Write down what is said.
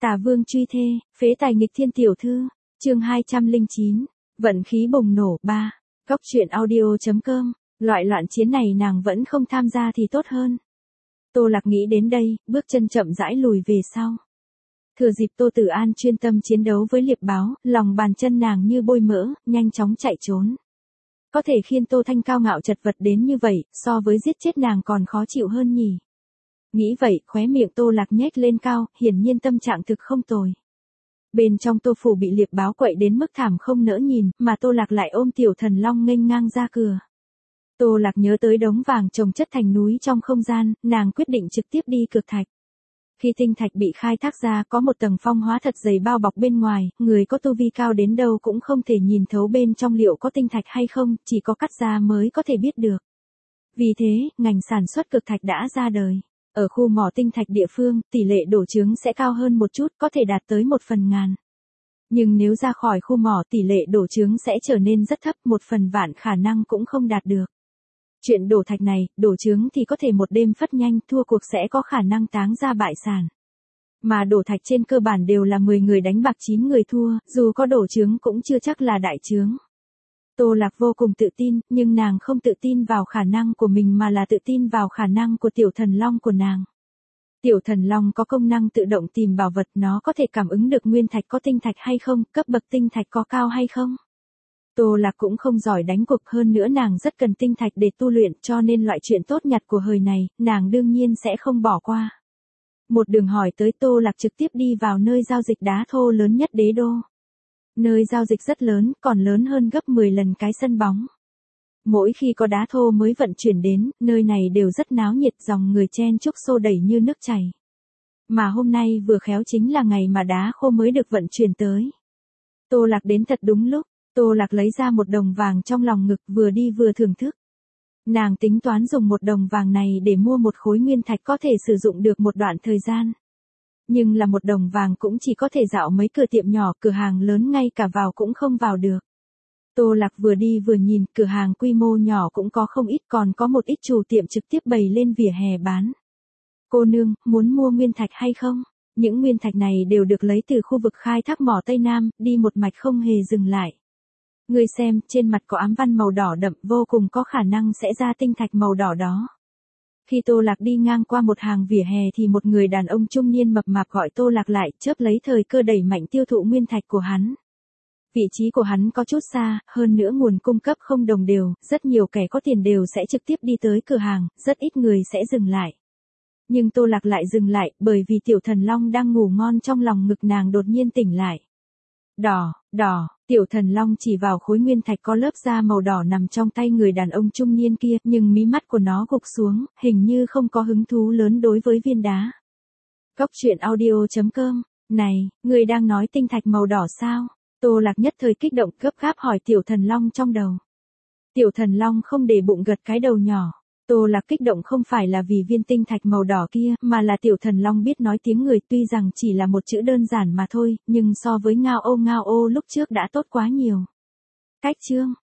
Tà vương truy thê, phế tài nghịch thiên tiểu thư, chương 209, vận khí bùng nổ 3, Cóc truyện audio.com, loại loạn chiến này nàng vẫn không tham gia thì tốt hơn. Tô Lạc nghĩ đến đây, bước chân chậm rãi lùi về sau. Thừa dịp Tô Tử An chuyên tâm chiến đấu với liệp báo, lòng bàn chân nàng như bôi mỡ, nhanh chóng chạy trốn. Có thể khiến Tô Thanh cao ngạo chật vật đến như vậy, so với giết chết nàng còn khó chịu hơn nhỉ. Nghĩ vậy, khóe miệng Tô Lạc nhếch lên cao, hiển nhiên tâm trạng thực không tồi. Bên trong Tô phủ bị liệp báo quậy đến mức thảm không nỡ nhìn, mà Tô Lạc lại ôm Tiểu Thần Long nghênh ngang ra cửa. Tô Lạc nhớ tới đống vàng chồng chất thành núi trong không gian, nàng quyết định trực tiếp đi cược thạch. Khi tinh thạch bị khai thác ra có một tầng phong hóa thật dày bao bọc bên ngoài, người có tu vi cao đến đâu cũng không thể nhìn thấu bên trong liệu có tinh thạch hay không, chỉ có cắt ra mới có thể biết được. Vì thế, ngành sản xuất cực thạch đã ra đời. Ở khu mỏ tinh thạch địa phương, tỷ lệ đổ trứng sẽ cao hơn một chút, có thể đạt tới 1/1000. Nhưng nếu ra khỏi khu mỏ tỷ lệ đổ trứng sẽ trở nên rất thấp, 1/1000 khả năng cũng không đạt được. Chuyện đổ thạch này, đổ trứng thì có thể một đêm phất nhanh, thua cuộc sẽ có khả năng táng ra bại sản. Mà đổ thạch trên cơ bản đều là 10 người đánh bạc 9 người thua, dù có đổ trứng cũng chưa chắc là đại trứng. Tô Lạc vô cùng tự tin, nhưng nàng không tự tin vào khả năng của mình mà là tự tin vào khả năng của Tiểu Thần Long của nàng. Tiểu Thần Long có công năng tự động tìm bảo vật, nó có thể cảm ứng được nguyên thạch có tinh thạch hay không, cấp bậc tinh thạch có cao hay không. Tô Lạc cũng không giỏi đánh cuộc, hơn nữa nàng rất cần tinh thạch để tu luyện, cho nên loại chuyện tốt nhặt của hời này, nàng đương nhiên sẽ không bỏ qua. Một đường hỏi tới, Tô Lạc trực tiếp đi vào nơi giao dịch đá thô lớn nhất đế đô. Nơi giao dịch rất lớn, còn lớn hơn gấp 10 lần cái sân bóng. Mỗi khi có đá thô mới vận chuyển đến, nơi này đều rất náo nhiệt, dòng người chen chúc xô đẩy như nước chảy. Mà hôm nay vừa khéo chính là ngày mà đá khô mới được vận chuyển tới. Tô Lạc đến thật đúng lúc, Tô Lạc lấy ra 1 đồng vàng trong lòng ngực, vừa đi vừa thưởng thức. Nàng tính toán dùng 1 đồng vàng này để mua một khối nguyên thạch có thể sử dụng được một đoạn thời gian. Nhưng là 1 đồng vàng cũng chỉ có thể dạo mấy cửa tiệm nhỏ, cửa hàng lớn ngay cả vào cũng không vào được. Tô Lạc vừa đi vừa nhìn, cửa hàng quy mô nhỏ cũng có không ít, còn có một ít chủ tiệm trực tiếp bày lên vỉa hè bán. Cô nương, muốn mua nguyên thạch hay không? Những nguyên thạch này đều được lấy từ khu vực khai thác mỏ Tây Nam, đi một mạch không hề dừng lại. Ngươi xem, trên mặt có ám văn màu đỏ đậm, vô cùng có khả năng sẽ ra tinh thạch màu đỏ đó. Khi Tô Lạc đi ngang qua một hàng vỉa hè thì một người đàn ông trung niên mập mạp gọi Tô Lạc lại, chớp lấy thời cơ đẩy mạnh tiêu thụ nguyên thạch của hắn. Vị trí của hắn có chút xa, hơn nữa nguồn cung cấp không đồng đều, rất nhiều kẻ có tiền đều sẽ trực tiếp đi tới cửa hàng, rất ít người sẽ dừng lại. Nhưng Tô Lạc lại dừng lại, bởi vì Tiểu Thần Long đang ngủ ngon trong lòng ngực nàng đột nhiên tỉnh lại. Đỏ, Tiểu Thần Long chỉ vào khối nguyên thạch có lớp da màu đỏ nằm trong tay người đàn ông trung niên kia, nhưng mí mắt của nó gục xuống, hình như không có hứng thú lớn đối với viên đá. Cóc truyện audio.com, này, người đang nói tinh thạch màu đỏ sao? Tô Lạc nhất thời kích động, gấp gáp hỏi Tiểu Thần Long trong đầu. Tiểu Thần Long không để bụng gật cái đầu nhỏ. Tô Lạc kích động không phải là vì viên tinh thạch màu đỏ kia, mà là Tiểu Thần Long biết nói tiếng người, tuy rằng chỉ là một chữ đơn giản mà thôi, nhưng so với ngao ô lúc trước đã tốt quá nhiều. Cách chương,